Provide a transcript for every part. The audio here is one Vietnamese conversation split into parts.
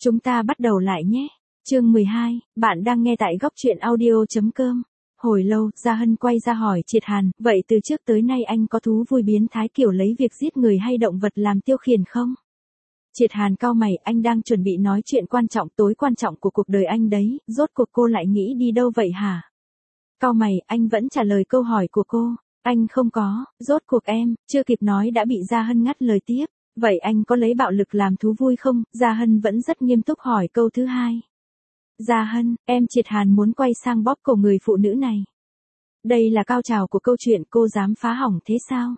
Chúng ta bắt đầu lại nhé. Chương 12, bạn đang nghe tại góc truyện audio.com. Hồi lâu, Gia Hân quay ra hỏi Triệt Hàn, vậy từ trước tới nay anh có thú vui biến thái kiểu lấy việc giết người hay động vật làm tiêu khiển không? Triệt Hàn cau mày, anh đang chuẩn bị nói chuyện quan trọng tối quan trọng của cuộc đời anh đấy, rốt cuộc cô lại nghĩ đi đâu vậy hả? Cau mày, anh vẫn trả lời câu hỏi của cô. Anh không có, rốt cuộc em, chưa kịp nói đã bị Gia Hân ngắt lời tiếp. Vậy anh có lấy bạo lực làm thú vui không? Gia Hân vẫn rất nghiêm túc hỏi câu thứ hai. Gia Hân, em Triệt Hàn muốn quay sang bóp cổ người phụ nữ này. Đây là cao trào của câu chuyện, cô dám phá hỏng thế sao?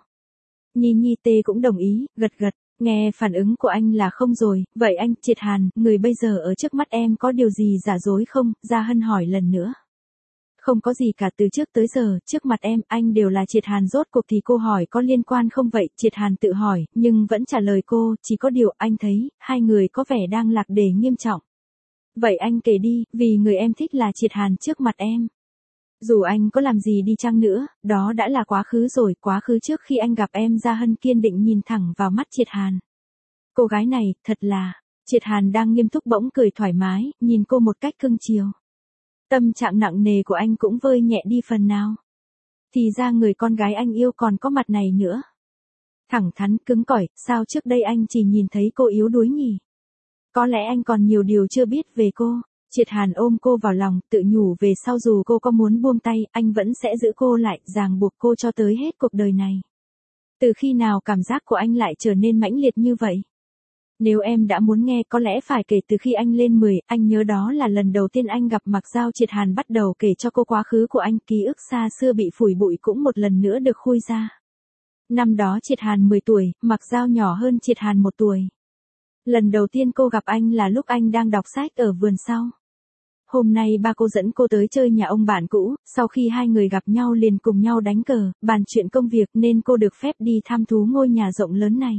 Nhi Tê cũng đồng ý, gật gật. Nghe phản ứng của anh là không rồi, vậy anh Triệt Hàn, người bây giờ ở trước mắt em có điều gì giả dối không? Gia Hân hỏi lần nữa. Không có gì cả, từ trước tới giờ, trước mặt em, anh đều là Triệt Hàn, rốt cuộc thì cô hỏi có liên quan không vậy? Triệt Hàn tự hỏi, nhưng vẫn trả lời cô, chỉ có điều anh thấy, hai người có vẻ đang lạc đề nghiêm trọng. Vậy anh kể đi, vì người em thích là Triệt Hàn trước mặt em. Dù anh có làm gì đi chăng nữa, đó đã là quá khứ rồi, quá khứ trước khi anh gặp em. Gia Hân kiên định nhìn thẳng vào mắt Triệt Hàn. Cô gái này, thật là, Triệt Hàn đang nghiêm túc bỗng cười thoải mái, nhìn cô một cách cưng chiều. Tâm trạng nặng nề của anh cũng vơi nhẹ đi phần nào. Thì ra người con gái anh yêu còn có mặt này nữa. Thẳng thắn, cứng cỏi, sao trước đây anh chỉ nhìn thấy cô yếu đuối nhỉ? Có lẽ anh còn nhiều điều chưa biết về cô. Triệt Hàn ôm cô vào lòng, tự nhủ về sau dù cô có muốn buông tay, anh vẫn sẽ giữ cô lại, ràng buộc cô cho tới hết cuộc đời này. Từ khi nào cảm giác của anh lại trở nên mãnh liệt như vậy? Nếu em đã muốn nghe có lẽ phải kể từ khi anh lên 10, anh nhớ đó là lần đầu tiên anh gặp Mạc Giao. Triệt Hàn bắt đầu kể cho cô quá khứ của anh, ký ức xa xưa bị phủi bụi cũng một lần nữa được khui ra. Năm đó Triệt Hàn 10 tuổi, Mạc Giao nhỏ hơn Triệt Hàn 1 tuổi. Lần đầu tiên cô gặp anh là lúc anh đang đọc sách ở vườn sau. Hôm nay ba cô dẫn cô tới chơi nhà ông bạn cũ, sau khi hai người gặp nhau liền cùng nhau đánh cờ, bàn chuyện công việc nên cô được phép đi thăm thú ngôi nhà rộng lớn này.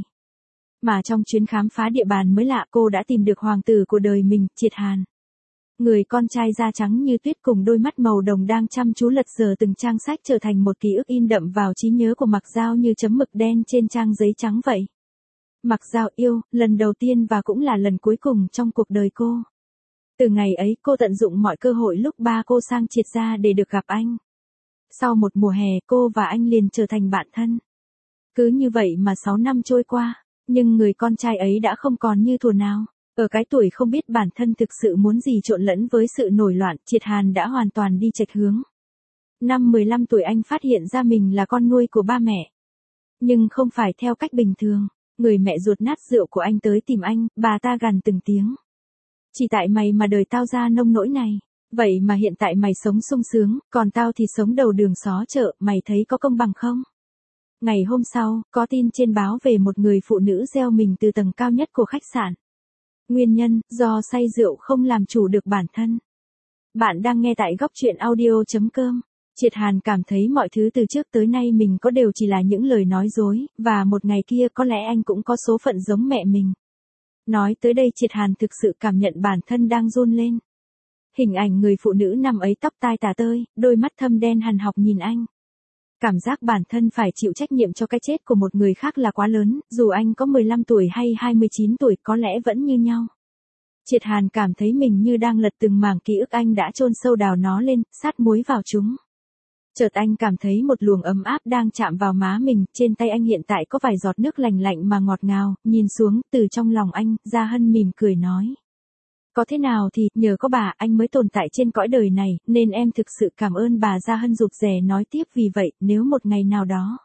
Mà trong chuyến khám phá địa bàn mới lạ cô đã tìm được hoàng tử của đời mình, Triệt Hàn. Người con trai da trắng như tuyết cùng đôi mắt màu đồng đang chăm chú lật dở từng trang sách trở thành một ký ức in đậm vào trí nhớ của Mạc Giao như chấm mực đen trên trang giấy trắng vậy. Mạc Giao yêu, lần đầu tiên và cũng là lần cuối cùng trong cuộc đời cô. Từ ngày ấy cô tận dụng mọi cơ hội lúc ba cô sang Triệt gia để được gặp anh. Sau một mùa hè cô và anh liền trở thành bạn thân. Cứ như vậy mà 6 năm trôi qua, nhưng người con trai ấy đã không còn như thuở nào. Ở cái tuổi không biết bản thân thực sự muốn gì trộn lẫn với sự nổi loạn, Triệt Hàn đã hoàn toàn đi chệch hướng. Năm 15 tuổi anh phát hiện ra mình là con nuôi của ba mẹ. Nhưng không phải theo cách bình thường. Người mẹ ruột nát rượu của anh tới tìm anh, bà ta gằn từng tiếng. Chỉ tại mày mà đời tao ra nông nỗi này. Vậy mà hiện tại mày sống sung sướng, còn tao thì sống đầu đường xó chợ, mày thấy có công bằng không? Ngày hôm sau, có tin trên báo về một người phụ nữ gieo mình từ tầng cao nhất của khách sạn. Nguyên nhân, do say rượu không làm chủ được bản thân. Bạn đang nghe tại góc truyện audio.com. Triệt Hàn cảm thấy mọi thứ từ trước tới nay mình có đều chỉ là những lời nói dối, và một ngày kia có lẽ anh cũng có số phận giống mẹ mình. Nói tới đây Triệt Hàn thực sự cảm nhận bản thân đang run lên. Hình ảnh người phụ nữ nằm ấy tóc tai tả tơi, đôi mắt thâm đen hằn học nhìn anh. Cảm giác bản thân phải chịu trách nhiệm cho cái chết của một người khác là quá lớn, dù anh có 15 tuổi hay 29 tuổi có lẽ vẫn như nhau. Triệt Hàn cảm thấy mình như đang lật từng mảng ký ức anh đã chôn sâu đào nó lên, sát muối vào chúng. Chợt anh cảm thấy một luồng ấm áp đang chạm vào má mình, trên tay anh hiện tại có vài giọt nước lành lạnh mà ngọt ngào, nhìn xuống, từ trong lòng anh, Gia Hân mỉm cười nói. Có thế nào thì, nhờ có bà, anh mới tồn tại trên cõi đời này, nên em thực sự cảm ơn bà. Gia Hân rụt rè nói tiếp, vì vậy, nếu một ngày nào đó.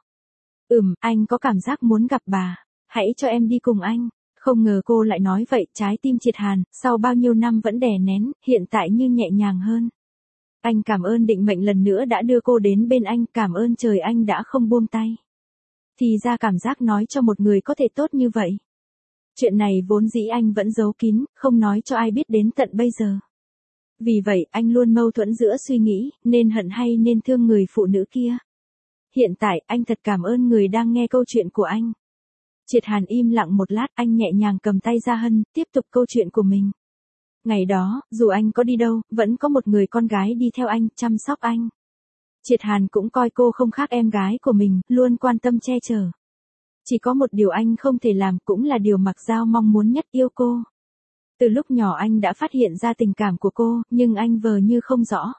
Anh có cảm giác muốn gặp bà, hãy cho em đi cùng anh. Không ngờ cô lại nói vậy, trái tim Triệt Hàn, sau bao nhiêu năm vẫn đè nén, hiện tại như nhẹ nhàng hơn. Anh cảm ơn định mệnh lần nữa đã đưa cô đến bên anh, cảm ơn trời anh đã không buông tay. Thì ra cảm giác nói cho một người có thể tốt như vậy. Chuyện này vốn dĩ anh vẫn giấu kín, không nói cho ai biết đến tận bây giờ. Vì vậy anh luôn mâu thuẫn giữa suy nghĩ, nên hận hay nên thương người phụ nữ kia. Hiện tại anh thật cảm ơn người đang nghe câu chuyện của anh. Triệt Hàn im lặng một lát, anh nhẹ nhàng cầm tay Gia Hân, tiếp tục câu chuyện của mình. Ngày đó, dù anh có đi đâu, vẫn có một người con gái đi theo anh, chăm sóc anh. Triệt Hàn cũng coi cô không khác em gái của mình, luôn quan tâm che chở. Chỉ có một điều anh không thể làm, cũng là điều Mạc Giao mong muốn nhất, yêu cô. Từ lúc nhỏ anh đã phát hiện ra tình cảm của cô, nhưng anh vờ như không rõ.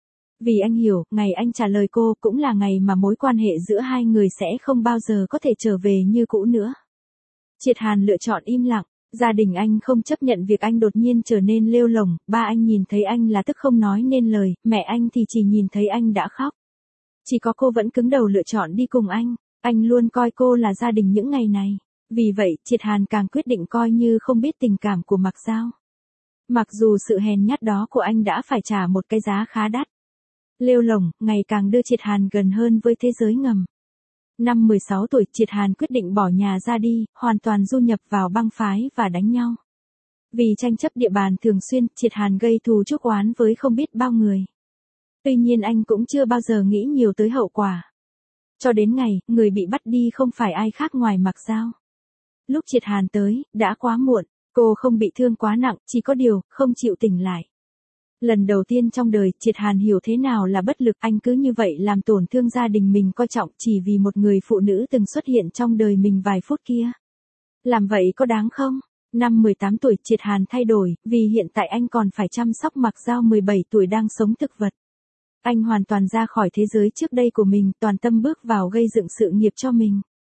Vì anh hiểu, ngày anh trả lời cô cũng là ngày mà mối quan hệ giữa hai người sẽ không bao giờ có thể trở về như cũ nữa. Triệt Hàn lựa chọn im lặng. Gia đình anh không chấp nhận việc anh đột nhiên trở nên lêu lổng, ba anh nhìn thấy anh là tức không nói nên lời, mẹ anh thì chỉ nhìn thấy anh đã khóc. Chỉ có cô vẫn cứng đầu lựa chọn đi cùng anh luôn coi cô là gia đình những ngày này. Vì vậy, Triệt Hàn càng quyết định coi như không biết tình cảm của Mạc Giao. Mặc dù sự hèn nhát đó của anh đã phải trả một cái giá khá đắt. Lêu lổng, ngày càng đưa Triệt Hàn gần hơn với thế giới ngầm. Năm 16 tuổi, Triệt Hàn quyết định bỏ nhà ra đi, hoàn toàn du nhập vào băng phái và đánh nhau. Vì tranh chấp địa bàn thường xuyên, Triệt Hàn gây thù chuốc oán với không biết bao người. Tuy nhiên anh cũng chưa bao giờ nghĩ nhiều tới hậu quả. Cho đến ngày, người bị bắt đi không phải ai khác ngoài Mạc Giao. Lúc Triệt Hàn tới, đã quá muộn, cô không bị thương quá nặng, chỉ có điều, không chịu tỉnh lại. Lần đầu tiên trong đời, Triệt Hàn hiểu thế nào là bất lực, anh cứ như vậy làm tổn thương gia đình mình coi trọng chỉ vì một người phụ nữ từng xuất hiện trong đời mình vài phút kia. Làm vậy có đáng không? Năm 18 tuổi, Triệt Hàn thay đổi, vì hiện tại anh còn phải chăm sóc Mạc Giao 17 tuổi đang sống thực vật. Anh hoàn toàn ra khỏi thế giới trước đây của mình, toàn tâm bước vào gây dựng sự nghiệp cho mình.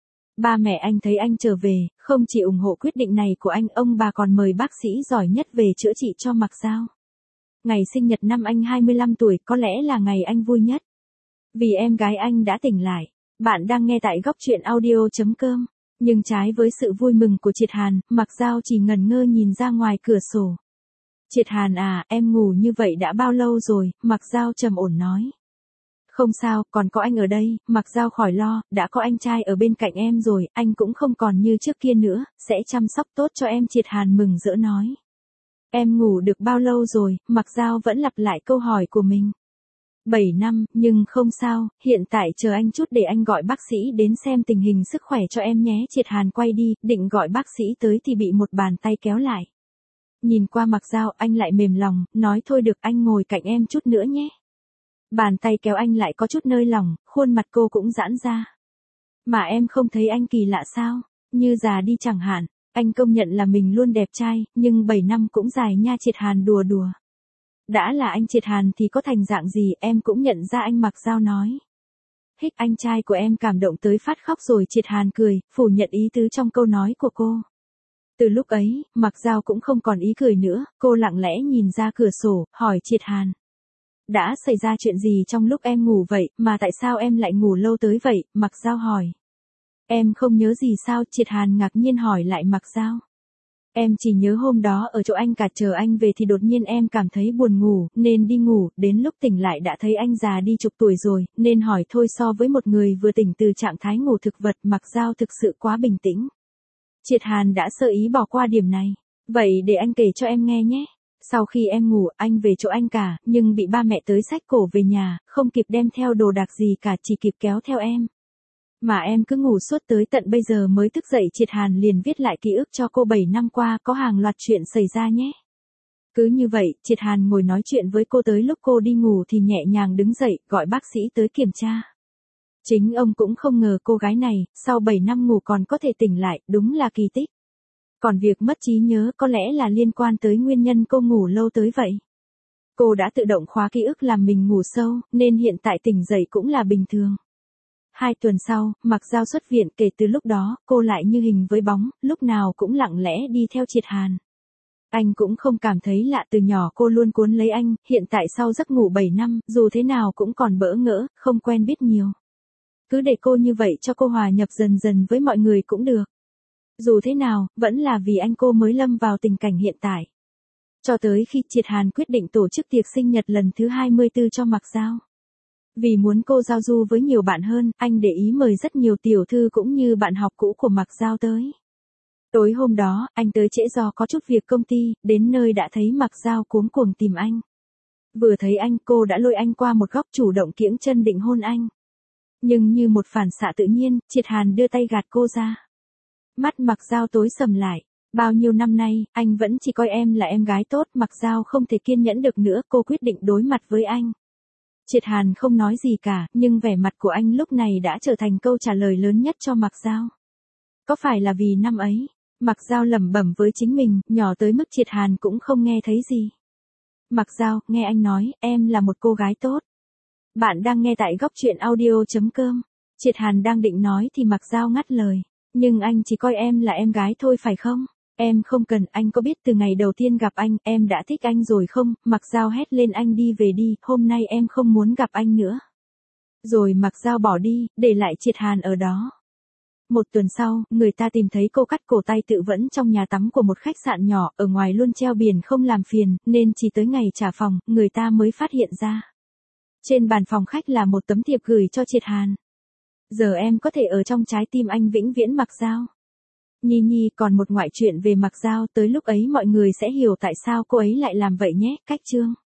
Ba mẹ anh thấy anh trở về, không chỉ ủng hộ quyết định này của anh, ông bà còn mời bác sĩ giỏi nhất về chữa trị cho Mạc Giao. Ngày sinh nhật năm anh 25 tuổi có lẽ là ngày anh vui nhất. Vì em gái anh đã tỉnh lại. Bạn đang nghe tại góc truyện audio.com. Nhưng trái với sự vui mừng của Triệt Hàn, Mạc Giao chỉ ngẩn ngơ nhìn ra ngoài cửa sổ. Triệt Hàn à, em ngủ như vậy đã bao lâu rồi, Mạc Giao trầm ổn nói. Không sao, còn có anh ở đây, Mạc Giao khỏi lo, đã có anh trai ở bên cạnh em rồi, anh cũng không còn như trước kia nữa, sẽ chăm sóc tốt cho em, Triệt Hàn mừng rỡ nói. Em ngủ được bao lâu rồi, Mạc Giao vẫn lặp lại câu hỏi của mình. 7 năm, nhưng không sao, hiện tại chờ anh chút để anh gọi bác sĩ đến xem tình hình sức khỏe cho em nhé. Triệt Hàn quay đi, định gọi bác sĩ tới thì bị một bàn tay kéo lại. Nhìn qua Mạc Giao, anh lại mềm lòng, nói thôi được, anh ngồi cạnh em chút nữa nhé. Bàn tay kéo anh lại có chút nơi lỏng, khuôn mặt cô cũng giãn ra. Mà em không thấy anh kỳ lạ sao, như già đi chẳng hạn. Anh công nhận là mình luôn đẹp trai, nhưng 7 năm cũng dài nha. Triệt Hàn đùa đùa. Đã là anh Triệt Hàn thì có thành dạng gì, em cũng nhận ra anh, Mạc Giao nói. Hích, anh trai của em cảm động tới phát khóc rồi. Triệt Hàn cười, phủ nhận ý tứ trong câu nói của cô. Từ lúc ấy, Mạc Giao cũng không còn ý cười nữa, cô lặng lẽ nhìn ra cửa sổ, hỏi Triệt Hàn. Đã xảy ra chuyện gì trong lúc em ngủ vậy, mà tại sao em lại ngủ lâu tới vậy, Mạc Giao hỏi. Em không nhớ gì sao, Triệt Hàn ngạc nhiên hỏi lại Mạc Giao. Em chỉ nhớ hôm đó ở chỗ anh cả chờ anh về thì đột nhiên em cảm thấy buồn ngủ, nên đi ngủ, đến lúc tỉnh lại đã thấy anh già đi chục tuổi rồi, nên hỏi thôi. So với một người vừa tỉnh từ trạng thái ngủ thực vật, Mạc Giao thực sự quá bình tĩnh. Triệt Hàn đã sơ ý bỏ qua điểm này. Vậy để anh kể cho em nghe nhé. Sau khi em ngủ, anh về chỗ anh cả, nhưng bị ba mẹ tới xách cổ về nhà, không kịp đem theo đồ đạc gì cả, chỉ kịp kéo theo em. Mà em cứ ngủ suốt tới tận bây giờ mới thức dậy. Triệt Hàn liền viết lại ký ức cho cô 7 năm qua có hàng loạt chuyện xảy ra nhé. Cứ như vậy, Triệt Hàn ngồi nói chuyện với cô tới lúc cô đi ngủ thì nhẹ nhàng đứng dậy, gọi bác sĩ tới kiểm tra. Chính ông cũng không ngờ cô gái này, sau 7 năm ngủ còn có thể tỉnh lại, đúng là kỳ tích. Còn việc mất trí nhớ có lẽ là liên quan tới nguyên nhân cô ngủ lâu tới vậy. Cô đã tự động khóa ký ức làm mình ngủ sâu, nên hiện tại tỉnh dậy cũng là bình thường. 2 tuần sau, Mạc Giao xuất viện, kể từ lúc đó, cô lại như hình với bóng, lúc nào cũng lặng lẽ đi theo Triệt Hàn. Anh cũng không cảm thấy lạ, từ nhỏ cô luôn cuốn lấy anh, hiện tại sau giấc ngủ 7 năm, dù thế nào cũng còn bỡ ngỡ, không quen biết nhiều. Cứ để cô như vậy cho cô hòa nhập dần dần với mọi người cũng được. Dù thế nào, vẫn là vì anh cô mới lâm vào tình cảnh hiện tại. Cho tới khi Triệt Hàn quyết định tổ chức tiệc sinh nhật lần thứ 24 cho Mạc Giao. Vì muốn cô giao du với nhiều bạn hơn, anh để ý mời rất nhiều tiểu thư cũng như bạn học cũ của Mạc Giao tới. Tối hôm đó, anh tới trễ do có chút việc công ty, đến nơi đã thấy Mạc Giao cuống cuồng tìm anh. Vừa thấy anh, cô đã lôi anh qua một góc, chủ động kiễng chân định hôn anh. Nhưng như một phản xạ tự nhiên, Triệt Hàn đưa tay gạt cô ra. Mắt Mạc Giao tối sầm lại. Bao nhiêu năm nay, anh vẫn chỉ coi em là em gái tốt. Mạc Giao không thể kiên nhẫn được nữa, cô quyết định đối mặt với anh. Triệt Hàn không nói gì cả, nhưng vẻ mặt của anh lúc này đã trở thành câu trả lời lớn nhất cho Mạc Giao. Có phải là vì năm ấy, Mặc Dao lẩm bẩm với chính mình, nhỏ tới mức Triệt Hàn cũng không nghe thấy gì. Mặc Dao, nghe anh nói, em là một cô gái tốt. Bạn đang nghe tại góc truyện audio.com. Triệt Hàn đang định nói thì Mặc Dao ngắt lời. Nhưng anh chỉ coi em là em gái thôi phải không? Em không cần, anh có biết từ ngày đầu tiên gặp anh, em đã thích anh rồi không? Mặc Dao hét lên, anh đi về đi, hôm nay em không muốn gặp anh nữa. Rồi Mặc Dao bỏ đi, để lại Triệt Hàn ở đó. Một tuần sau, người ta tìm thấy cô cắt cổ tay tự vẫn trong nhà tắm của một khách sạn nhỏ, ở ngoài luôn treo biển không làm phiền, nên chỉ tới ngày trả phòng, người ta mới phát hiện ra. Trên bàn phòng khách là một tấm thiệp gửi cho Triệt Hàn. Giờ em có thể ở trong trái tim anh vĩnh viễn. Mặc Dao. Nhi Nhi, còn một ngoại truyện về Mặc Dao, tới lúc ấy mọi người sẽ hiểu tại sao cô ấy lại làm vậy nhé. Cách chương